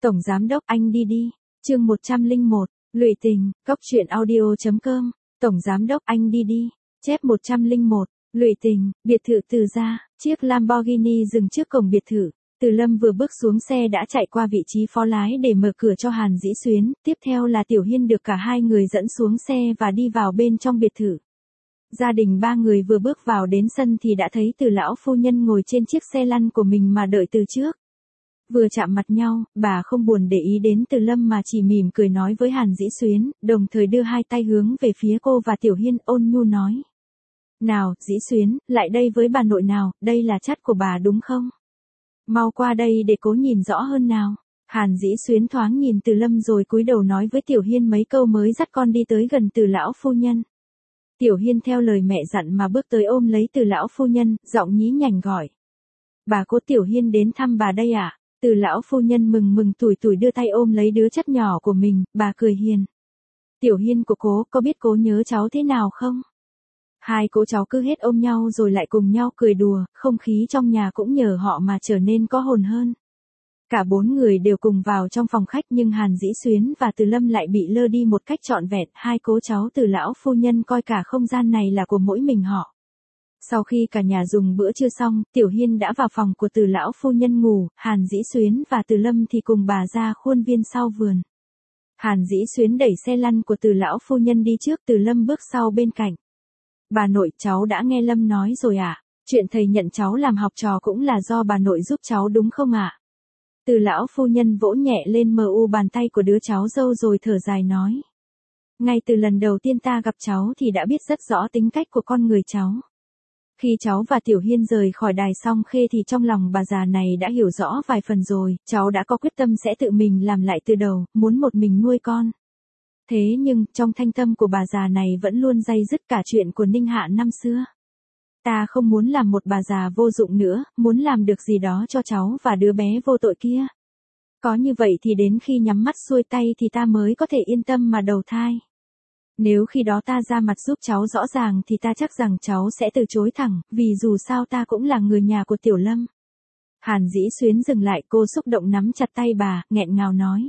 Tổng giám đốc anh đi đi. Chương 101, Lụy tình, cốc truyện audio.com. Tổng giám đốc anh đi đi. Chép 101, Lụy tình, biệt thự Từ gia, chiếc Lamborghini dừng trước cổng biệt thự. Từ Lâm vừa bước xuống xe đã chạy qua vị trí phó lái để mở cửa cho Hàn Dĩ Xuyến, tiếp theo là Tiểu Hiên được cả hai người dẫn xuống xe và đi vào bên trong biệt thự. Gia đình ba người vừa bước vào đến sân thì đã thấy Từ lão phu nhân ngồi trên chiếc xe lăn của mình mà đợi từ trước. Vừa chạm mặt nhau, bà không buồn để ý đến Từ Lâm mà chỉ mỉm cười nói với Hàn Dĩ Xuyến, đồng thời đưa hai tay hướng về phía cô và Tiểu Hiên ôn nhu nói. Nào, Dĩ Xuyến, lại đây với bà nội nào, đây là chắt của bà đúng không? Mau qua đây để cố nhìn rõ hơn nào. Hàn Dĩ Xuyến thoáng nhìn Từ Lâm rồi cúi đầu nói với Tiểu Hiên mấy câu mới dắt con đi tới gần Từ lão phu nhân. Tiểu Hiên theo lời mẹ dặn mà bước tới ôm lấy Từ lão phu nhân, giọng nhí nhảnh gọi. Bà cố Tiểu Hiên đến thăm bà đây à? Từ lão phu nhân mừng tủi tủi đưa tay ôm lấy đứa chất nhỏ của mình, bà cười hiền. Tiểu Hiên của cố, có biết cố nhớ cháu thế nào không? Hai cô cháu cứ hết ôm nhau rồi lại cùng nhau cười đùa, không khí trong nhà cũng nhờ họ mà trở nên có hồn hơn. Cả bốn người đều cùng vào trong phòng khách nhưng Hàn Dĩ Xuyến và Từ Lâm lại bị lơ đi một cách trọn vẹn, hai cô cháu Từ lão phu nhân coi cả không gian này là của mỗi mình họ. Sau khi cả nhà dùng bữa trưa xong, Tiểu Hiên đã vào phòng của Từ lão phu nhân ngủ, Hàn Dĩ Xuyến và Từ Lâm thì cùng bà ra khuôn viên sau vườn. Hàn Dĩ Xuyến đẩy xe lăn của Từ lão phu nhân đi trước, Từ Lâm bước sau bên cạnh. Bà nội, cháu đã nghe Lâm nói rồi ạ. Chuyện thầy nhận cháu làm học trò cũng là do bà nội giúp cháu đúng không ạ? Từ lão phu nhân vỗ nhẹ lên bàn tay của đứa cháu dâu rồi thở dài nói. Ngay từ lần đầu tiên ta gặp cháu thì đã biết rất rõ tính cách của con người cháu. Khi cháu và Tiểu Hiên rời khỏi đài Song Khê thì trong lòng bà già này đã hiểu rõ vài phần rồi, cháu đã có quyết tâm sẽ tự mình làm lại từ đầu, muốn một mình nuôi con. Thế nhưng, trong thanh tâm của bà già này vẫn luôn day dứt cả chuyện của Ninh Hạ năm xưa. Ta không muốn làm một bà già vô dụng nữa, muốn làm được gì đó cho cháu và đứa bé vô tội kia. Có như vậy thì đến khi nhắm mắt xuôi tay thì ta mới có thể yên tâm mà đầu thai. Nếu khi đó ta ra mặt giúp cháu rõ ràng thì ta chắc rằng cháu sẽ từ chối thẳng, vì dù sao ta cũng là người nhà của Tiểu Lâm. Hàn Dĩ Xuyến dừng lại, cô xúc động nắm chặt tay bà, nghẹn ngào nói.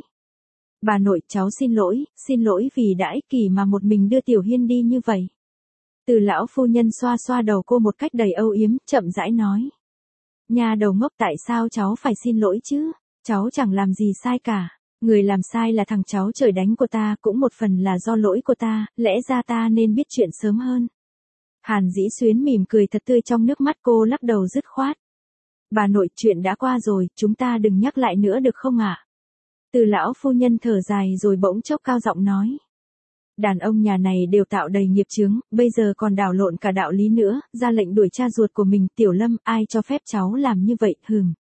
Bà nội, cháu xin lỗi vì đã ích kỷ mà một mình đưa Tiểu Hiên đi như vậy. Từ lão phu nhân xoa xoa đầu cô một cách đầy âu yếm, chậm rãi nói. Nhà đầu ngốc, tại sao cháu phải xin lỗi chứ? Cháu chẳng làm gì sai cả. Người làm sai là thằng cháu trời đánh của ta, cũng một phần là do lỗi của ta, lẽ ra ta nên biết chuyện sớm hơn. Hàn Dĩ Xuyến mỉm cười thật tươi, trong nước mắt cô lắc đầu dứt khoát. Bà nội, chuyện đã qua rồi, chúng ta đừng nhắc lại nữa được không ạ? Từ lão phu nhân thở dài rồi bỗng chốc cao giọng nói. Đàn ông nhà này đều tạo đầy nghiệp chướng, bây giờ còn đảo lộn cả đạo lý nữa, ra lệnh đuổi cha ruột của mình. Tiểu Lâm, ai cho phép cháu làm như vậy,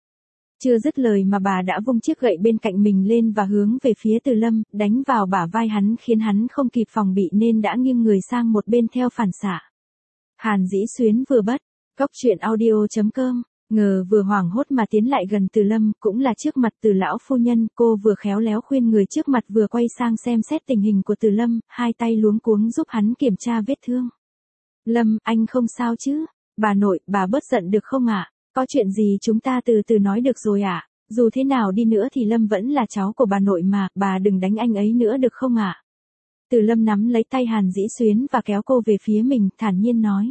Chưa dứt lời mà bà đã vung chiếc gậy bên cạnh mình lên và hướng về phía Từ Lâm, đánh vào bả vai hắn khiến hắn không kịp phòng bị nên đã nghiêng người sang một bên theo phản xạ. Hàn Dĩ Xuyến vừa bắt, cốc truyện audio.com, ngờ vừa hoảng hốt mà tiến lại gần Từ Lâm, cũng là trước mặt Từ lão phu nhân, cô vừa khéo léo khuyên người trước mặt vừa quay sang xem xét tình hình của Từ Lâm, hai tay luống cuống giúp hắn kiểm tra vết thương. Lâm, anh không sao chứ? Bà nội, bà bớt giận được không ạ? Có chuyện gì chúng ta từ từ nói được rồi ạ? Dù thế nào đi nữa thì Lâm vẫn là cháu của bà nội mà, bà đừng đánh anh ấy nữa được không ạ? Từ Lâm nắm lấy tay Hàn Dĩ Xuyến và kéo cô về phía mình, thản nhiên nói.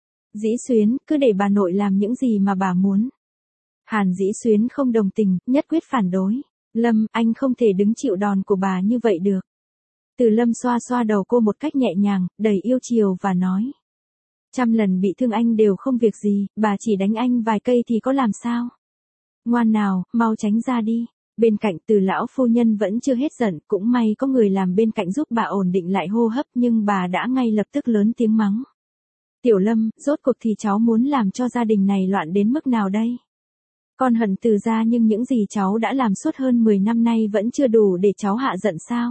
Dĩ Xuyến, cứ để bà nội làm những gì mà bà muốn. Hàn Dĩ Xuyến không đồng tình, nhất quyết phản đối. Lâm, anh không thể đứng chịu đòn của bà như vậy được. Từ Lâm xoa xoa đầu cô một cách nhẹ nhàng, đầy yêu chiều và nói. 100 lần bị thương anh đều không việc gì, bà chỉ đánh anh vài cây thì có làm sao? Ngoan nào, mau tránh ra đi. Bên cạnh Từ lão phu nhân vẫn chưa hết giận, cũng may có người làm bên cạnh giúp bà ổn định lại hô hấp nhưng bà đã ngay lập tức lớn tiếng mắng. Tiểu Lâm, rốt cuộc thì cháu muốn làm cho gia đình này loạn đến mức nào đây? Con hận Từ gia nhưng những gì cháu đã làm suốt hơn 10 năm nay vẫn chưa đủ để cháu hạ giận sao?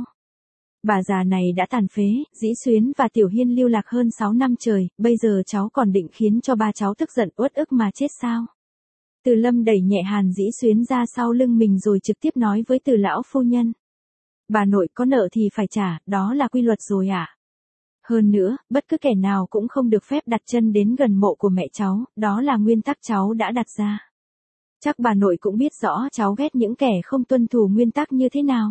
Bà già này đã tàn phế, Dĩ Xuyến và Tiểu Hiên lưu lạc hơn 6 năm trời, bây giờ cháu còn định khiến cho ba cháu tức giận uất ức mà chết sao? Từ Lâm đẩy nhẹ Hàn Dĩ Xuyến ra sau lưng mình rồi trực tiếp nói với Từ lão phu nhân. Bà nội, có nợ thì phải trả, đó là quy luật rồi ạ. Hơn nữa, bất cứ kẻ nào cũng không được phép đặt chân đến gần mộ của mẹ cháu, đó là nguyên tắc cháu đã đặt ra. Chắc bà nội cũng biết rõ cháu ghét những kẻ không tuân thủ nguyên tắc như thế nào.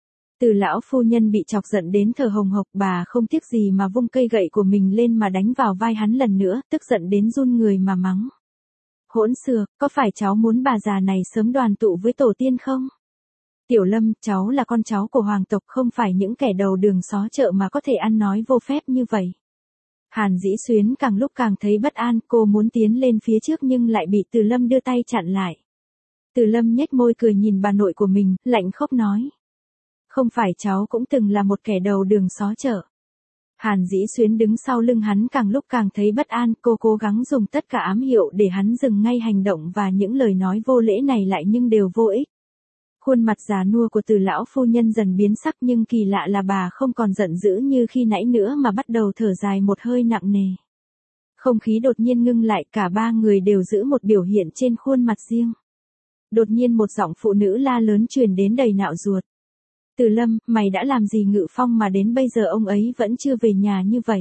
Từ lão phu nhân bị chọc giận đến thở hồng hộc, bà không tiếc gì mà vung cây gậy của mình lên mà đánh vào vai hắn lần nữa, tức giận đến run người mà mắng. Hỗn xược, có phải cháu muốn bà già này sớm đoàn tụ với tổ tiên không? Tiểu Lâm, cháu là con cháu của hoàng tộc, không phải những kẻ đầu đường xó chợ mà có thể ăn nói vô phép như vậy. Hàn Dĩ Xuyến càng lúc càng thấy bất an, cô muốn tiến lên phía trước nhưng lại bị Từ Lâm đưa tay chặn lại. Từ Lâm nhếch môi cười nhìn bà nội của mình, lạnh khốc nói. Không phải cháu cũng từng là một kẻ đầu đường xó chợ. Hàn Dĩ Xuyến đứng sau lưng hắn càng lúc càng thấy bất an, cô cố gắng dùng tất cả ám hiệu để hắn dừng ngay hành động và những lời nói vô lễ này lại nhưng đều vô ích. Khuôn mặt già nua của Từ lão phu nhân dần biến sắc nhưng kỳ lạ là bà không còn giận dữ như khi nãy nữa mà bắt đầu thở dài một hơi nặng nề. Không khí đột nhiên ngưng lại, cả ba người đều giữ một biểu hiện trên khuôn mặt riêng. Đột nhiên một giọng phụ nữ la lớn truyền đến đầy nạo ruột. Từ Lâm, mày đã làm gì Ngự Phong mà đến bây giờ ông ấy vẫn chưa về nhà như vậy?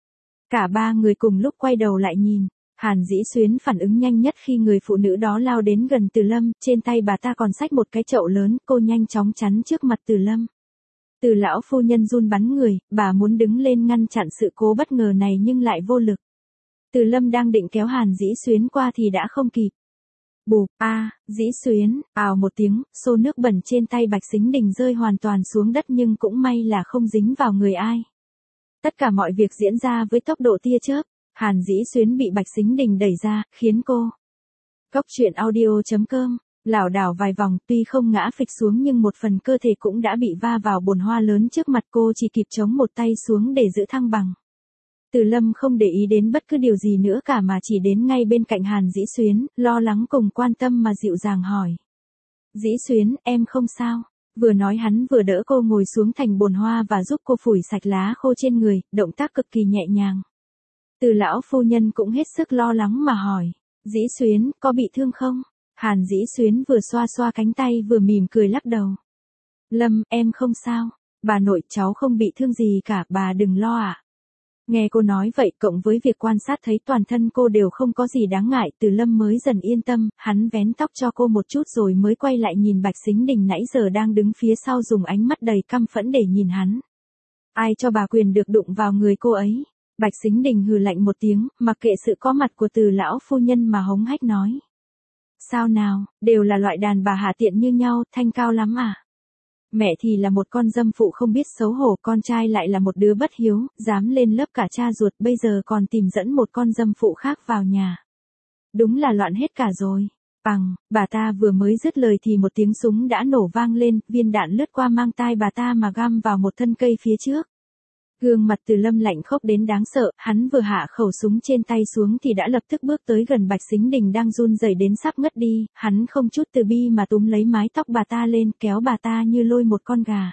Cả ba người cùng lúc quay đầu lại nhìn. Hàn Dĩ Xuyến phản ứng nhanh nhất khi người phụ nữ đó lao đến gần Từ Lâm, trên tay bà ta còn xách một cái chậu lớn, cô nhanh chóng chắn trước mặt Từ Lâm. Từ lão phu nhân run bắn người, bà muốn đứng lên ngăn chặn sự cố bất ngờ này nhưng lại vô lực. Từ Lâm đang định kéo Hàn Dĩ Xuyến qua thì đã không kịp. Bụp, Dĩ Xuyến, ào một tiếng, xô nước bẩn trên tay Bạch Sính Đình rơi hoàn toàn xuống đất nhưng cũng may là không dính vào người ai. Tất cả mọi việc diễn ra với tốc độ tia chớp. Hàn Dĩ Xuyến bị Bạch Sính Đình đẩy ra, khiến cô. Cóc truyện audio.com, lảo đảo vài vòng, tuy không ngã phịch xuống nhưng một phần cơ thể cũng đã bị va vào bồn hoa lớn trước mặt, cô chỉ kịp chống một tay xuống để giữ thăng bằng. Từ Lâm không để ý đến bất cứ điều gì nữa cả mà chỉ đến ngay bên cạnh Hàn Dĩ Xuyến, lo lắng cùng quan tâm mà dịu dàng hỏi. Dĩ Xuyến, em không sao? Vừa nói hắn vừa đỡ cô ngồi xuống thành bồn hoa và giúp cô phủi sạch lá khô trên người, động tác cực kỳ nhẹ nhàng. Từ lão phu nhân cũng hết sức lo lắng mà hỏi. Dĩ Xuyến, có bị thương không? Hàn Dĩ Xuyến vừa xoa xoa cánh tay vừa mỉm cười lắc đầu. Lâm, em không sao. Bà nội, cháu không bị thương gì cả, bà đừng lo ạ. Nghe cô nói vậy cộng với việc quan sát thấy toàn thân cô đều không có gì đáng ngại, Từ Lâm mới dần yên tâm, hắn vén tóc cho cô một chút rồi mới quay lại nhìn Bạch Sính Đình nãy giờ đang đứng phía sau dùng ánh mắt đầy căm phẫn để nhìn hắn. Ai cho bà quyền được đụng vào người cô ấy? Bạch Sính Đình hừ lạnh một tiếng, mặc kệ sự có mặt của Từ lão phu nhân mà hống hách nói. Sao nào, đều là loại đàn bà hạ tiện như nhau, thanh cao lắm à? Mẹ thì là một con dâm phụ không biết xấu hổ, con trai lại là một đứa bất hiếu, dám lên lớp cả cha ruột, bây giờ còn tìm dẫn một con dâm phụ khác vào nhà. Đúng là loạn hết cả rồi. Bằng, bà ta vừa mới dứt lời thì một tiếng súng đã nổ vang lên, viên đạn lướt qua mang tai bà ta mà găm vào một thân cây phía trước. Gương mặt Từ Lâm lạnh khốc đến đáng sợ, hắn vừa hạ khẩu súng trên tay xuống thì đã lập tức bước tới gần Bạch Sính Đình đang run rẩy đến sắp ngất đi, hắn không chút từ bi mà túm lấy mái tóc bà ta lên, kéo bà ta như lôi một con gà.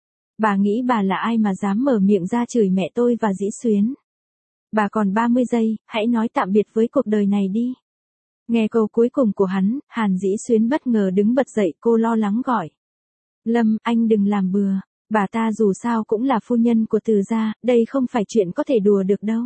Bà nghĩ bà là ai mà dám mở miệng ra chửi mẹ tôi và Dĩ Xuyến? Bà còn 30 giây, hãy nói tạm biệt với cuộc đời này đi. Nghe câu cuối cùng của hắn, Hàn Dĩ Xuyến bất ngờ đứng bật dậy, cô lo lắng gọi. Lâm, anh đừng làm bừa. Bà ta dù sao cũng là phu nhân của Từ gia, đây không phải chuyện có thể đùa được đâu.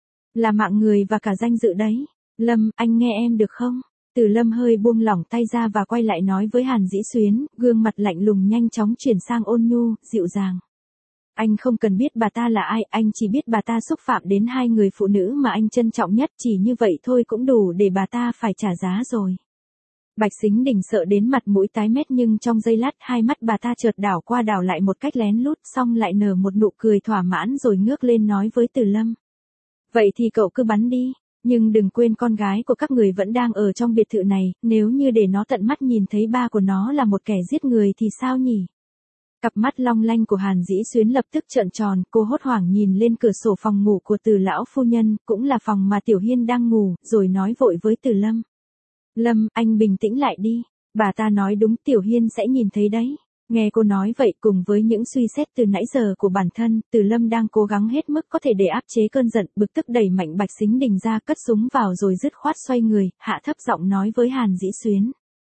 Là mạng người và cả danh dự đấy. Lâm, anh nghe em được không? Từ Lâm hơi buông lỏng tay ra và quay lại nói với Hàn Dĩ Xuyến, gương mặt lạnh lùng nhanh chóng chuyển sang ôn nhu, dịu dàng. Anh không cần biết bà ta là ai, anh chỉ biết bà ta xúc phạm đến hai người phụ nữ mà anh trân trọng nhất, chỉ như vậy thôi cũng đủ để bà ta phải trả giá rồi. Bạch Sính Đình sợ đến mặt mũi tái mét nhưng trong giây lát hai mắt bà ta chợt đảo qua đảo lại một cách lén lút, xong lại nở một nụ cười thỏa mãn rồi ngước lên nói với Từ Lâm. Vậy thì cậu cứ bắn đi, nhưng đừng quên con gái của các người vẫn đang ở trong biệt thự này, nếu như để nó tận mắt nhìn thấy ba của nó là một kẻ giết người thì sao nhỉ? Cặp mắt long lanh của Hàn Dĩ Xuyến lập tức trợn tròn, cô hốt hoảng nhìn lên cửa sổ phòng ngủ của Từ lão phu nhân, cũng là phòng mà Tiểu Hiên đang ngủ, rồi nói vội với Từ Lâm. Lâm, anh bình tĩnh lại đi. Bà ta nói đúng, Tiểu Hiên sẽ nhìn thấy đấy. Nghe cô nói vậy cùng với những suy xét từ nãy giờ của bản thân, Từ Lâm đang cố gắng hết mức có thể để áp chế cơn giận, bực tức đẩy mạnh Bạch Sính Đình ra, cất súng vào rồi dứt khoát xoay người, hạ thấp giọng nói với Hàn Dĩ Xuyến.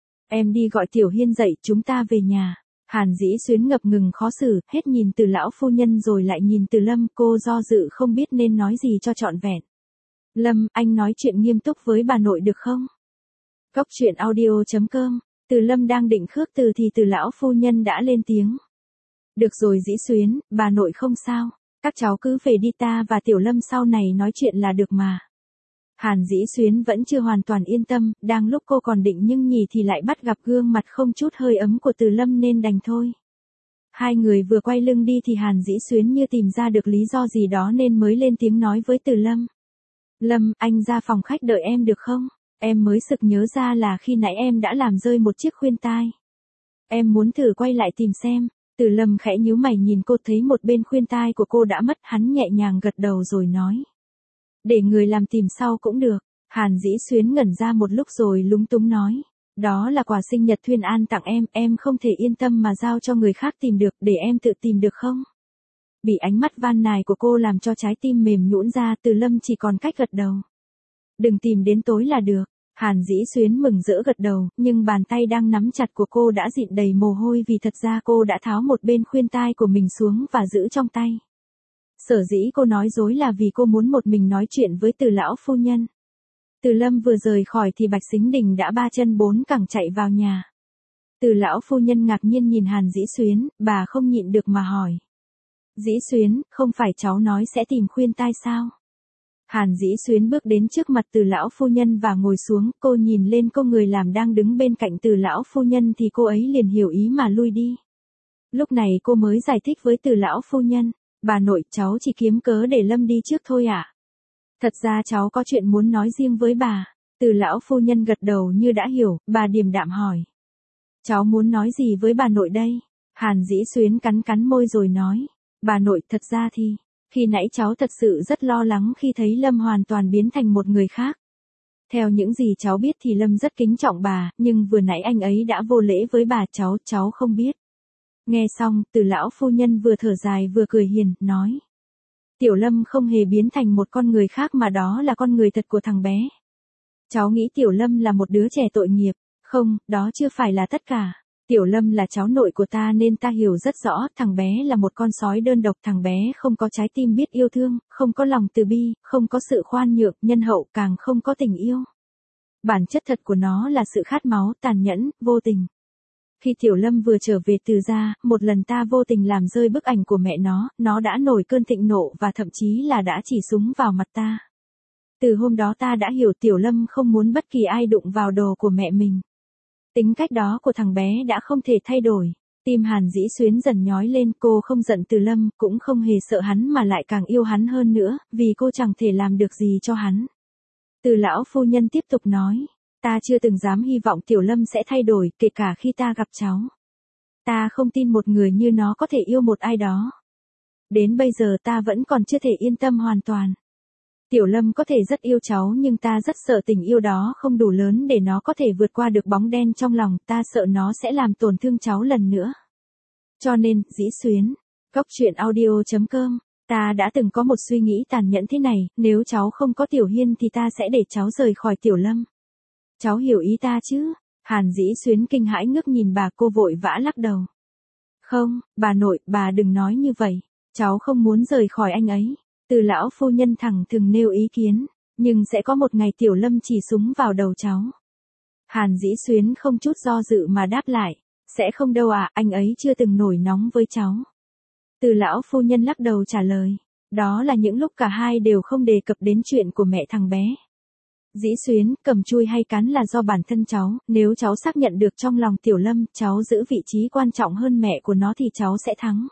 Em đi gọi Tiểu Hiên dậy, chúng ta về nhà. Hàn Dĩ Xuyến ngập ngừng khó xử, hết nhìn Từ lão phu nhân rồi lại nhìn Từ Lâm, cô do dự không biết nên nói gì cho trọn vẹn. Lâm, anh nói chuyện nghiêm túc với bà nội được không? Cốc truyện audio.com. Từ Lâm đang định khước từ thì Từ lão phu nhân đã lên tiếng. Được rồi Dĩ Xuyến, bà nội không sao, các cháu cứ về đi, ta và Tiểu Lâm sau này nói chuyện là được mà. Hàn Dĩ Xuyến vẫn chưa hoàn toàn yên tâm, đang lúc cô còn định nhưng nhì thì lại bắt gặp gương mặt không chút hơi ấm của Từ Lâm nên đành thôi. Hai người vừa quay lưng đi thì Hàn Dĩ Xuyến như tìm ra được lý do gì đó nên mới lên tiếng nói với Từ Lâm. Lâm, anh ra phòng khách đợi em được không? Em mới sực nhớ ra là khi nãy em đã làm rơi một chiếc khuyên tai. Em muốn thử quay lại tìm xem. Từ Lâm khẽ nhíu mày nhìn cô, thấy một bên khuyên tai của cô đã mất, hắn nhẹ nhàng gật đầu rồi nói. Để người làm tìm sau cũng được. Hàn Dĩ Xuyến ngẩn ra một lúc rồi lúng túng nói. Đó là quà sinh nhật Thuyên An tặng em không thể yên tâm mà giao cho người khác tìm được, để em tự tìm được không? Bị ánh mắt van nài của cô làm cho trái tim mềm nhũn ra, Từ Lâm chỉ còn cách gật đầu. Đừng tìm đến tối là được. Hàn Dĩ Xuyến mừng rỡ gật đầu, nhưng bàn tay đang nắm chặt của cô đã dịn đầy mồ hôi vì thật ra cô đã tháo một bên khuyên tai của mình xuống và giữ trong tay. Sở dĩ cô nói dối là vì cô muốn một mình nói chuyện với Từ lão phu nhân. Từ Lâm vừa rời khỏi thì Bạch Sính Đình đã ba chân bốn cẳng chạy vào nhà. Từ lão phu nhân ngạc nhiên nhìn Hàn Dĩ Xuyến, bà không nhịn được mà hỏi. Dĩ Xuyến, không phải cháu nói sẽ tìm khuyên tai sao? Hàn Dĩ Xuyến bước đến trước mặt Từ lão phu nhân và ngồi xuống, cô nhìn lên cô người làm đang đứng bên cạnh Từ lão phu nhân thì cô ấy liền hiểu ý mà lui đi. Lúc này cô mới giải thích với Từ lão phu nhân, bà nội, cháu chỉ kiếm cớ để Lâm đi trước thôi ạ. Thật ra cháu có chuyện muốn nói riêng với bà. Từ lão phu nhân gật đầu như đã hiểu, bà điềm đạm hỏi. Cháu muốn nói gì với bà nội đây? Hàn Dĩ Xuyến cắn cắn môi rồi nói. Bà nội, thật ra thì, khi nãy cháu thật sự rất lo lắng khi thấy Lâm hoàn toàn biến thành một người khác. Theo những gì cháu biết thì Lâm rất kính trọng bà, nhưng vừa nãy anh ấy đã vô lễ với bà, cháu không biết. Nghe xong, Từ lão phu nhân vừa thở dài vừa cười hiền, nói. Tiểu Lâm không hề biến thành một con người khác mà đó là con người thật của thằng bé. Cháu nghĩ Tiểu Lâm là một đứa trẻ tội nghiệp. Không, đó chưa phải là tất cả. Tiểu Lâm là cháu nội của ta nên ta hiểu rất rõ, thằng bé là một con sói đơn độc, thằng bé không có trái tim biết yêu thương, không có lòng từ bi, không có sự khoan nhượng, nhân hậu, càng không có tình yêu. Bản chất thật của nó là sự khát máu, tàn nhẫn, vô tình. Khi Tiểu Lâm vừa trở về từ gia, một lần ta vô tình làm rơi bức ảnh của mẹ nó đã nổi cơn thịnh nộ và thậm chí là đã chỉ súng vào mặt ta. Từ hôm đó ta đã hiểu Tiểu Lâm không muốn bất kỳ ai đụng vào đồ của mẹ mình. Tính cách đó của thằng bé đã không thể thay đổi. Tim Hàn Dĩ Xuyến dần nhói lên, cô không giận Từ Lâm, cũng không hề sợ hắn mà lại càng yêu hắn hơn nữa, vì cô chẳng thể làm được gì cho hắn. Từ lão phu nhân tiếp tục nói. Ta chưa từng dám hy vọng Tiểu Lâm sẽ thay đổi, kể cả khi ta gặp cháu. Ta không tin một người như nó có thể yêu một ai đó. Đến bây giờ ta vẫn còn chưa thể yên tâm hoàn toàn. Tiểu Lâm có thể rất yêu cháu nhưng ta rất sợ tình yêu đó không đủ lớn để nó có thể vượt qua được bóng đen trong lòng, ta sợ nó sẽ làm tổn thương cháu lần nữa. Cho nên, Dĩ Xuyến, Cốc truyện audio.com, ta đã từng có một suy nghĩ tàn nhẫn thế này, nếu cháu không có Tiểu Hiên thì ta sẽ để cháu rời khỏi Tiểu Lâm. Cháu hiểu ý ta chứ? Hàn Dĩ Xuyến kinh hãi ngước nhìn bà, cô vội vã lắc đầu. Không, bà nội, bà đừng nói như vậy. Cháu không muốn rời khỏi anh ấy. Từ lão phu nhân thẳng thừng nêu ý kiến. Nhưng sẽ có một ngày Tiểu Lâm chỉ súng vào đầu cháu. Hàn Dĩ Xuyến không chút do dự mà đáp lại. Sẽ không đâu ạ, anh ấy chưa từng nổi nóng với cháu. Từ lão phu nhân lắc đầu trả lời. Đó là những lúc cả hai đều không đề cập đến chuyện của mẹ thằng bé. Dĩ Xuyến, cầm chui hay cán là do bản thân cháu, nếu cháu xác nhận được trong lòng Tiểu Lâm, cháu giữ vị trí quan trọng hơn mẹ của nó thì cháu sẽ thắng.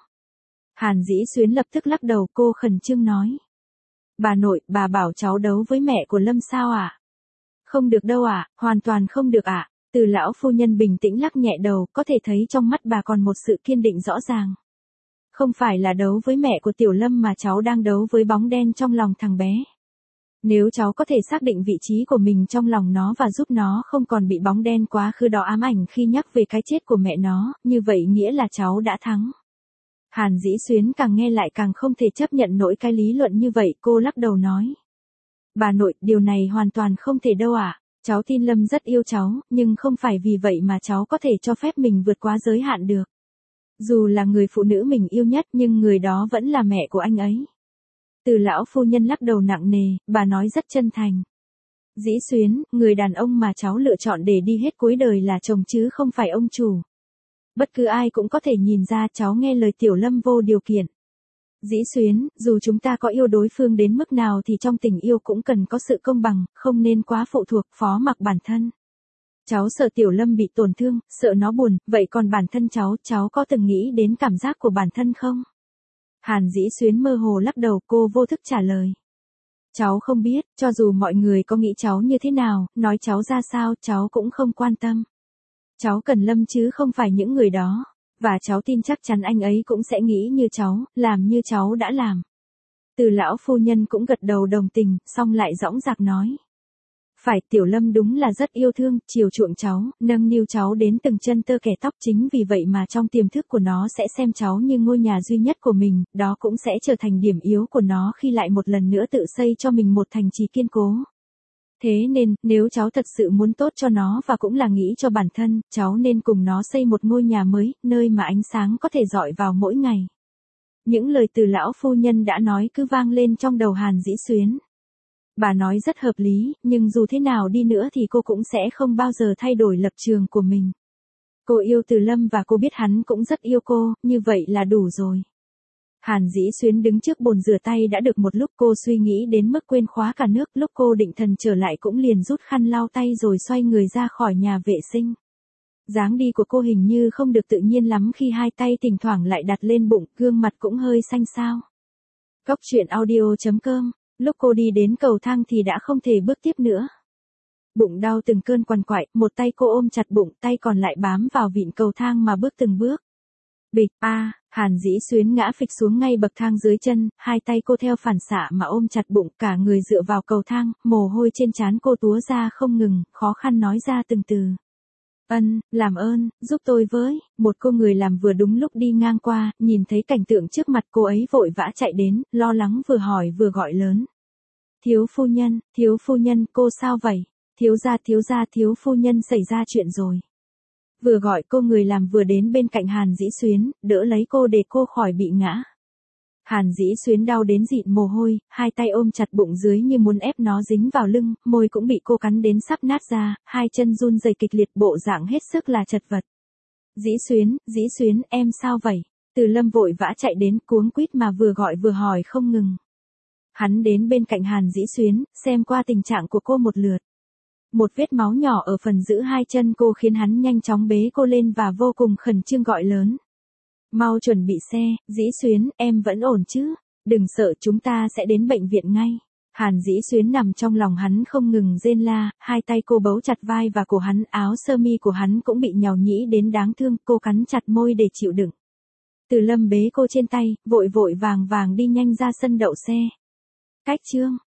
Hàn Dĩ Xuyến lập tức lắc đầu, cô khẩn trương nói. Bà nội, bà bảo cháu đấu với mẹ của Lâm sao ạ? Không được đâu ạ, hoàn toàn không được ạ. Từ lão phu nhân bình tĩnh lắc nhẹ đầu, có thể thấy trong mắt bà còn một sự kiên định rõ ràng. Không phải là đấu với mẹ của Tiểu Lâm mà cháu đang đấu với bóng đen trong lòng thằng bé. Nếu cháu có thể xác định vị trí của mình trong lòng nó và giúp nó không còn bị bóng đen quá khứ đó ám ảnh khi nhắc về cái chết của mẹ nó, như vậy nghĩa là cháu đã thắng. Hàn Dĩ Xuyến càng nghe lại càng không thể chấp nhận nổi cái lý luận như vậy, cô lắc đầu nói. Bà nội, điều này hoàn toàn không thể đâu ạ. Cháu tin Lâm rất yêu cháu, nhưng không phải vì vậy mà cháu có thể cho phép mình vượt quá giới hạn được. Dù là người phụ nữ mình yêu nhất nhưng người đó vẫn là mẹ của anh ấy. Từ lão phu nhân lắc đầu nặng nề, bà nói rất chân thành. Dĩ Xuyến, người đàn ông mà cháu lựa chọn để đi hết cuối đời là chồng chứ không phải ông chủ. Bất cứ ai cũng có thể nhìn ra cháu nghe lời Tiểu Lâm vô điều kiện. Dĩ Xuyến, dù chúng ta có yêu đối phương đến mức nào thì trong tình yêu cũng cần có sự công bằng, không nên quá phụ thuộc, phó mặc bản thân. Cháu sợ Tiểu Lâm bị tổn thương, sợ nó buồn, vậy còn bản thân cháu có từng nghĩ đến cảm giác của bản thân không? Hàn Dĩ Xuyến mơ hồ lắc đầu, cô vô thức trả lời. Cháu không biết, cho dù mọi người có nghĩ cháu như thế nào, nói cháu ra sao, cháu cũng không quan tâm. Cháu cần Lâm chứ không phải những người đó. Và cháu tin chắc chắn anh ấy cũng sẽ nghĩ như cháu, làm như cháu đã làm. Từ lão phu nhân cũng gật đầu đồng tình, xong lại dõng dạc nói. Phải, Tiểu Lâm đúng là rất yêu thương, chiều chuộng cháu, nâng niu cháu đến từng chân tơ kẻ tóc, chính vì vậy mà trong tiềm thức của nó sẽ xem cháu như ngôi nhà duy nhất của mình, đó cũng sẽ trở thành điểm yếu của nó khi lại một lần nữa tự xây cho mình một thành trì kiên cố. Thế nên, nếu cháu thật sự muốn tốt cho nó và cũng là nghĩ cho bản thân, cháu nên cùng nó xây một ngôi nhà mới, nơi mà ánh sáng có thể dọi vào mỗi ngày. Những lời từ lão phu nhân đã nói cứ vang lên trong đầu Hàn Dĩ Xuyến. Bà nói rất hợp lý, nhưng dù thế nào đi nữa thì cô cũng sẽ không bao giờ thay đổi lập trường của mình. Cô yêu Từ Lâm và cô biết hắn cũng rất yêu cô, như vậy là đủ rồi. Hàn Dĩ Xuyến đứng trước bồn rửa tay đã được một lúc, cô suy nghĩ đến mức quên khóa cả nước, lúc cô định thần trở lại cũng liền rút khăn lau tay rồi xoay người ra khỏi nhà vệ sinh. Dáng đi của cô hình như không được tự nhiên lắm khi hai tay thỉnh thoảng lại đặt lên bụng, gương mặt cũng hơi xanh xao. Cốc truyện audio.com, lúc cô đi đến cầu thang thì đã không thể bước tiếp nữa. Bụng đau từng cơn quằn quại, một tay cô ôm chặt bụng, tay còn lại bám vào vịn cầu thang mà bước từng bước. Bịch, Hàn Dĩ Xuyến ngã phịch xuống ngay bậc thang dưới chân, hai tay cô theo phản xạ mà ôm chặt bụng, cả người dựa vào cầu thang, mồ hôi trên trán cô túa ra không ngừng, khó khăn nói ra từng từ. Làm ơn, giúp tôi với, một cô người làm vừa đúng lúc đi ngang qua, nhìn thấy cảnh tượng trước mặt cô ấy vội vã chạy đến, lo lắng vừa hỏi vừa gọi lớn. Thiếu phu nhân, cô sao vậy? Thiếu gia, thiếu phu nhân xảy ra chuyện rồi. Vừa gọi cô người làm vừa đến bên cạnh Hàn Dĩ Xuyến, đỡ lấy cô để cô khỏi bị ngã. Hàn Dĩ Xuyến đau đến dịn mồ hôi, hai tay ôm chặt bụng dưới như muốn ép nó dính vào lưng, môi cũng bị cô cắn đến sắp nát ra, hai chân run rẩy kịch liệt, bộ dạng hết sức là chật vật. Dĩ Xuyến, em sao vậy? Từ Lâm vội vã chạy đến, cuống quýt mà vừa gọi vừa hỏi không ngừng. Hắn đến bên cạnh Hàn Dĩ Xuyến, xem qua tình trạng của cô một lượt. Một vết máu nhỏ ở phần giữ hai chân cô khiến hắn nhanh chóng bế cô lên và vô cùng khẩn trương gọi lớn. Mau chuẩn bị xe, Dĩ Xuyến, em vẫn ổn chứ? Đừng sợ, chúng ta sẽ đến bệnh viện ngay. Hàn Dĩ Xuyến nằm trong lòng hắn không ngừng rên la, hai tay cô bấu chặt vai và cổ hắn, áo sơ mi của hắn cũng bị nhàu nhĩ đến đáng thương, cô cắn chặt môi để chịu đựng. Từ Lâm bế cô trên tay, vội vàng đi nhanh ra sân đậu xe. Cách chương